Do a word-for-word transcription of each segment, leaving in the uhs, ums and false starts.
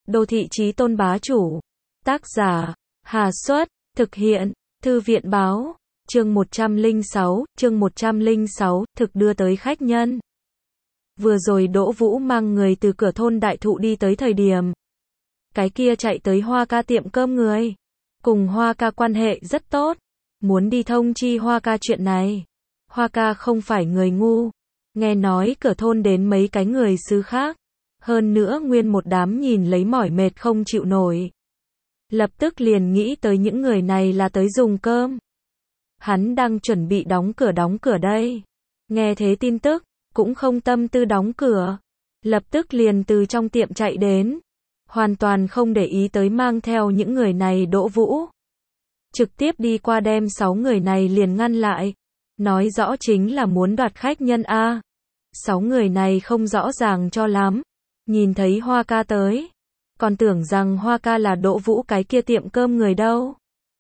Đô thị chí tôn bá chủ. Tác giả, Hà Xuất, thực hiện, Thư viện báo, chương một trăm lẻ sáu, chương một trăm lẻ sáu, thực đưa tới khách nhân. Vừa rồi Đỗ Vũ mang người từ cửa thôn Đại Thụ đi tới thời điểm. Cái kia chạy tới Hoa ca tiệm cơm người. Cùng Hoa ca quan hệ rất tốt. Muốn đi thông chi Hoa ca chuyện này. Hoa ca không phải người ngu. Nghe nói cửa thôn đến mấy cái người xứ khác. Hơn nữa nguyên một đám nhìn lấy mỏi mệt không chịu nổi. Lập tức liền nghĩ tới những người này là tới dùng cơm. Hắn đang chuẩn bị đóng cửa đóng cửa đây. Nghe thế tin tức, cũng không tâm tư đóng cửa. Lập tức liền từ trong tiệm chạy đến. Hoàn toàn không để ý tới mang theo những người này Đỗ Vũ. Trực tiếp đi qua đem sáu người này liền ngăn lại. Nói rõ chính là muốn đoạt khách nhân A. Sáu người này không rõ ràng cho lắm. Nhìn thấy Hoa ca tới. Còn tưởng rằng Hoa ca là Đỗ Vũ cái kia tiệm cơm người đâu.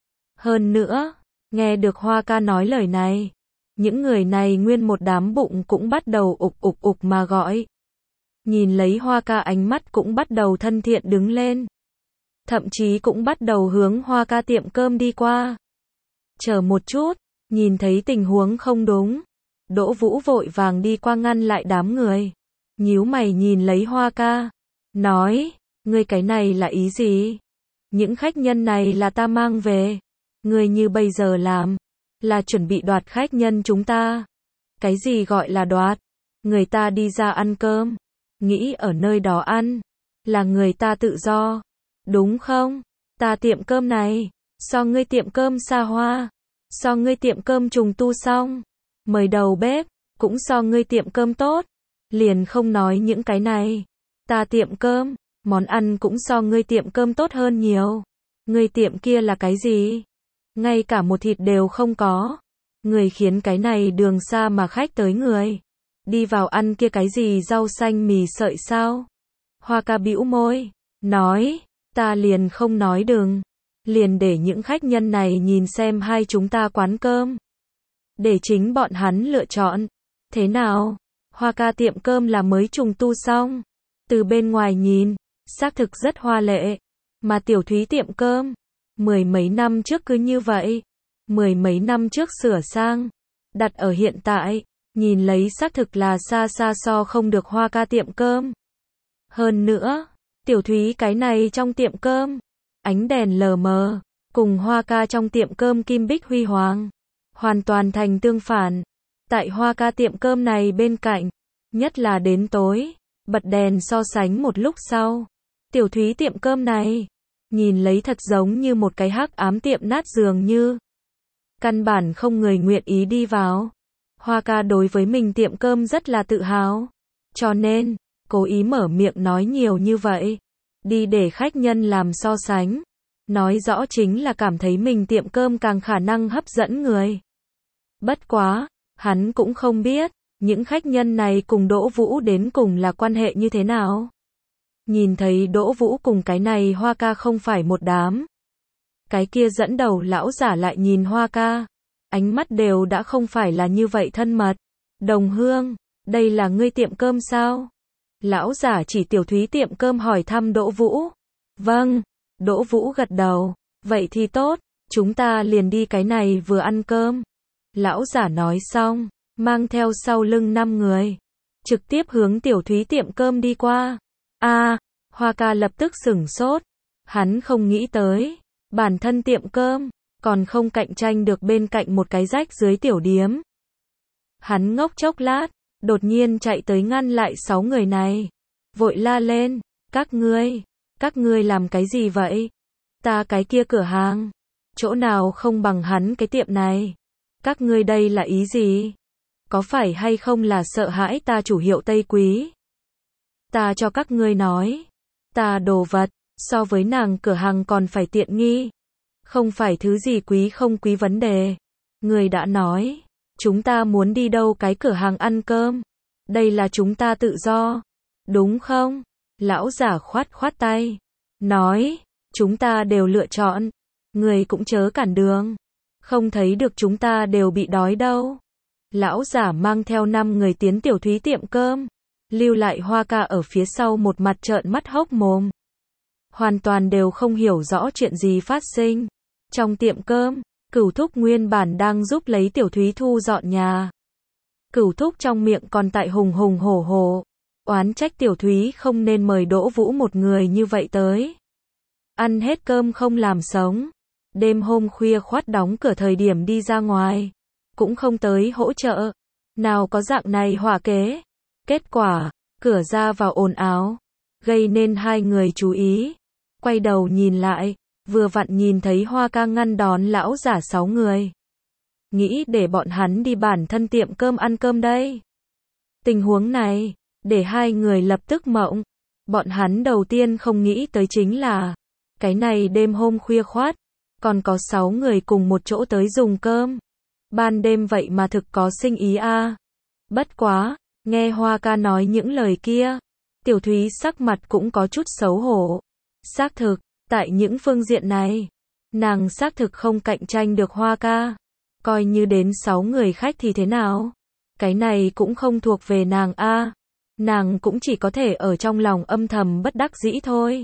Hơn nữa, nghe được Hoa ca nói lời này. Những người này nguyên một đám bụng cũng bắt đầu ục ục ục mà gọi. Nhìn lấy Hoa ca ánh mắt cũng bắt đầu thân thiện đứng lên. Thậm chí cũng bắt đầu hướng Hoa ca tiệm cơm đi qua. Chờ một chút, nhìn thấy tình huống không đúng. Đỗ Vũ vội vàng đi qua ngăn lại đám người. Nhíu mày nhìn lấy Hoa ca. Nói, ngươi cái này là ý gì? Những khách nhân này là ta mang về. Ngươi như bây giờ làm. Là chuẩn bị đoạt khách nhân chúng ta. Cái gì gọi là đoạt? Người ta đi ra ăn cơm. Nghĩ ở nơi đó ăn. Là người ta tự do. Đúng không? Ta tiệm cơm này. So ngươi tiệm cơm xa hoa. So ngươi tiệm cơm trùng tu xong. Mời đầu bếp. Cũng so ngươi tiệm cơm tốt. Liền không nói những cái này. Ta tiệm cơm. Món ăn cũng so ngươi tiệm cơm tốt hơn nhiều. Ngươi tiệm kia là cái gì? Ngay cả một thịt đều không có. Người khiến cái này đường xa mà khách tới người. Đi vào ăn kia cái gì rau xanh mì sợi sao? Hoa ca bĩu môi. Nói. Ta liền không nói đừng. Liền để những khách nhân này nhìn xem hai chúng ta quán cơm. Để chính bọn hắn lựa chọn. Thế nào? Hoa ca tiệm cơm là mới trùng tu xong. Từ bên ngoài nhìn. Xác thực rất hoa lệ. Mà Tiểu Thúy tiệm cơm. Mười mấy năm trước cứ như vậy. Mười mấy năm trước sửa sang. Đặt ở hiện tại. Nhìn lấy xác thực là xa xa so không được Hoa ca tiệm cơm. Hơn nữa. Tiểu Thúy cái này trong tiệm cơm. Ánh đèn lờ mờ. Cùng Hoa ca trong tiệm cơm kim bích huy hoàng. Hoàn toàn thành tương phản. Tại Hoa ca tiệm cơm này bên cạnh. Nhất là đến tối. Bật đèn so sánh một lúc sau. Tiểu Thúy tiệm cơm này. Nhìn lấy thật giống như một cái hắc ám tiệm nát dường như. Căn bản không người nguyện ý đi vào. Hoa ca đối với mình tiệm cơm rất là tự hào. Cho nên, cố ý mở miệng nói nhiều như vậy. Đi để khách nhân làm so sánh. Nói rõ chính là cảm thấy mình tiệm cơm càng khả năng hấp dẫn người. Bất quá, hắn cũng không biết, những khách nhân này cùng Đỗ Vũ đến cùng là quan hệ như thế nào. Nhìn thấy Đỗ Vũ cùng cái này Hoa ca không phải một đám. Cái kia dẫn đầu lão giả lại nhìn Hoa ca. Ánh mắt đều đã không phải là như vậy thân mật. Đồng hương, đây là ngươi tiệm cơm sao? Lão giả chỉ Tiểu Thúy tiệm cơm hỏi thăm Đỗ Vũ. Vâng, Đỗ Vũ gật đầu. Vậy thì tốt, chúng ta liền đi cái này vừa ăn cơm. Lão giả nói xong, mang theo sau lưng năm người. Trực tiếp hướng Tiểu Thúy tiệm cơm đi qua. A, à, Hoa ca lập tức sửng sốt. Hắn không nghĩ tới. Bản thân tiệm cơm. Còn không cạnh tranh được bên cạnh một cái rách dưới tiểu điếm. Hắn ngốc chốc lát. Đột nhiên chạy tới ngăn lại sáu người này. Vội la lên. Các ngươi. Các ngươi làm cái gì vậy? Ta cái kia cửa hàng. Chỗ nào không bằng hắn cái tiệm này. Các ngươi đây là ý gì? Có phải hay không là sợ hãi ta chủ hiệu Tây Quý? Ta cho các ngươi nói. Ta đồ vật. So với nàng cửa hàng còn phải tiện nghi. Không phải thứ gì quý không quý vấn đề. Người đã nói. Chúng ta muốn đi đâu cái cửa hàng ăn cơm. Đây là chúng ta tự do. Đúng không? Lão giả khoát khoát tay. Nói. Chúng ta đều lựa chọn. Người cũng chớ cản đường. Không thấy được chúng ta đều bị đói đâu. Lão giả mang theo năm người tiến Tiểu Thúy tiệm cơm. Lưu lại Hoa ca ở phía sau một mặt trợn mắt hốc mồm. hoàn toàn đều không hiểu rõ chuyện gì phát sinh. Trong tiệm cơm, Cửu Thúc nguyên bản đang giúp lấy Tiểu Thúy thu dọn nhà. Cửu Thúc trong miệng còn tại hùng hùng hổ hổ, oán trách Tiểu Thúy không nên mời Đỗ Vũ một người như vậy tới. Ăn hết cơm không làm sống. Đêm hôm khuya khoắt đóng cửa thời điểm đi ra ngoài, cũng không tới hỗ trợ. Nào có dạng này hỏa kế. Kết quả, cửa ra vào ồn ào, gây nên hai người chú ý. Quay đầu nhìn lại, vừa vặn nhìn thấy Hoa Ca ngăn đón lão giả sáu người. Nghĩ để bọn hắn đi bản thân tiệm cơm ăn cơm đây. Tình huống này, để hai người lập tức mộng. Bọn hắn đầu tiên không nghĩ tới chính là, cái này đêm hôm khuya khoắt, còn có sáu người cùng một chỗ tới dùng cơm. Ban đêm vậy mà thực có sinh ý a. À. Bất quá, nghe Hoa Ca nói những lời kia, Tiểu Thúy sắc mặt cũng có chút xấu hổ. Xác thực, tại những phương diện này, nàng xác thực không cạnh tranh được Hoa Ca. Coi như đến sáu người khách thì thế nào? Cái này cũng không thuộc về nàng a. À. Nàng cũng chỉ có thể ở trong lòng âm thầm bất đắc dĩ thôi.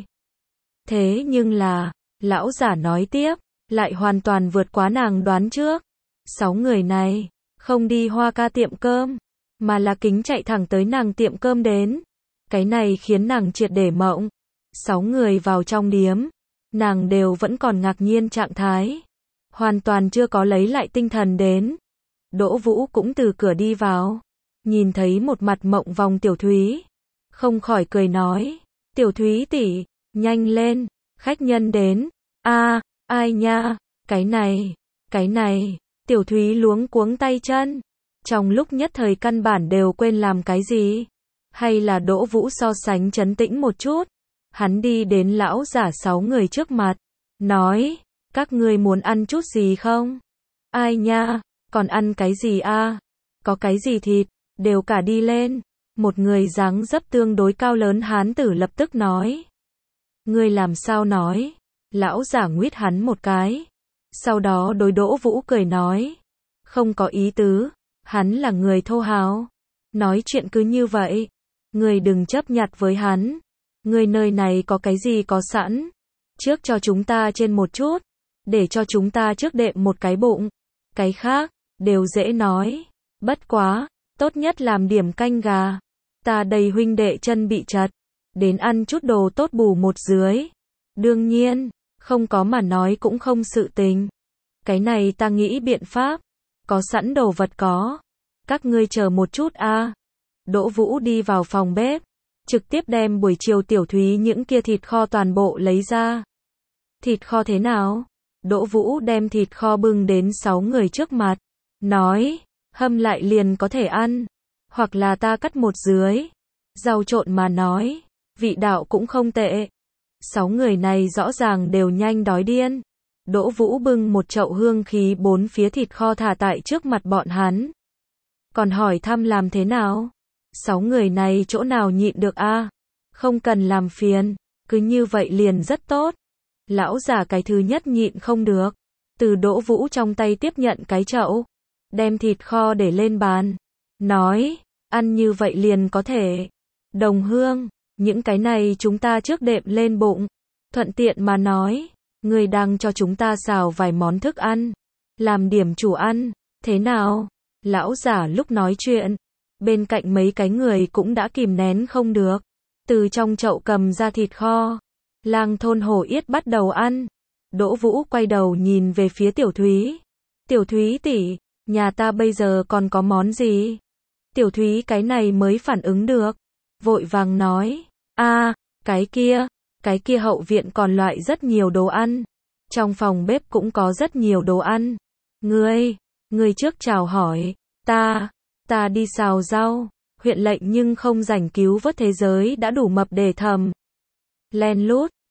Thế nhưng là, lão giả nói tiếp, lại hoàn toàn vượt quá nàng đoán trước. Sáu người này, không đi Hoa Ca tiệm cơm, mà là kính chạy thẳng tới nàng tiệm cơm đến. Cái này khiến nàng triệt để mộng. Sáu người vào trong điếm, nàng đều vẫn còn ngạc nhiên trạng thái. Hoàn toàn chưa có lấy lại tinh thần đến. Đỗ Vũ cũng từ cửa đi vào, nhìn thấy một mặt mộng vòng Tiểu Thúy, không khỏi cười nói, Tiểu Thúy tỷ, nhanh lên, khách nhân đến. A, à, ai nha, cái này, cái này, Tiểu Thúy luống cuống tay chân, trong lúc nhất thời căn bản đều quên làm cái gì. Hay là Đỗ Vũ so sánh trấn tĩnh một chút, hắn đi đến lão giả sáu người trước mặt, nói, các ngươi muốn ăn chút gì không? Ai nha, còn ăn cái gì a? À? Có cái gì thịt, đều cả đi lên. Một người dáng dấp tương đối cao lớn hán tử lập tức nói. Ngươi làm sao nói? Lão giả nguyết hắn một cái. Sau đó đối Đỗ Vũ cười nói. Không có ý tứ, hắn là người thô hào. Nói chuyện cứ như vậy. Ngươi đừng chấp nhặt với hắn. Ngươi nơi này có cái gì có sẵn. Trước cho chúng ta trên một chút. Để cho chúng ta trước đệm một cái bụng. Cái khác, đều dễ nói. Bất quá, tốt nhất làm điểm canh gà. Ta đầy huynh đệ chân bị chật. Đến ăn chút đồ tốt bù một dưới. Đương nhiên, không có mà nói cũng không sự tình. Cái này ta nghĩ biện pháp. Có sẵn đồ vật có. Các ngươi chờ một chút a. À. Đỗ Vũ đi vào phòng bếp. Trực tiếp đem buổi chiều Tiểu Thúy những kia thịt kho toàn bộ lấy ra. Thịt kho thế nào? Đỗ Vũ đem thịt kho bưng đến sáu người trước mặt. Nói, hâm lại liền có thể ăn. Hoặc là ta cắt một dưới. Rau trộn mà nói. Vị đạo cũng không tệ. Sáu người này rõ ràng đều nhanh đói điên. Đỗ Vũ bưng một chậu hương khí bốn phía thịt kho thả tại trước mặt bọn hắn. Còn hỏi thăm làm thế nào? Sáu người này chỗ nào nhịn được a? À? Không cần làm phiền. Cứ như vậy liền rất tốt. Lão già cái thứ nhất nhịn không được. Từ Đỗ Vũ trong tay tiếp nhận cái chậu. Đem thịt kho để lên bàn. Nói, ăn như vậy liền có thể. Đồng hương, những cái này chúng ta trước đệm lên bụng. Thuận tiện mà nói, người đang cho chúng ta xào vài món thức ăn. Làm điểm chủ ăn, thế nào? Lão giả lúc nói chuyện. Bên cạnh mấy cái người cũng đã kìm nén không được. Từ trong chậu cầm ra thịt kho. Lang thôn hổ yết bắt đầu ăn. Đỗ Vũ quay đầu nhìn về phía Tiểu Thúy. Tiểu Thúy tỷ, nhà ta bây giờ còn có món gì? Tiểu Thúy cái này mới phản ứng được. Vội vàng nói. A, à, cái kia, cái kia hậu viện còn loại rất nhiều đồ ăn. Trong phòng bếp cũng có rất nhiều đồ ăn. Ngươi, ngươi trước chào hỏi. Ta, ta đi xào rau. Huyện lệnh nhưng không rảnh cứu vớt thế giới đã đủ mập để thầm. Len lút,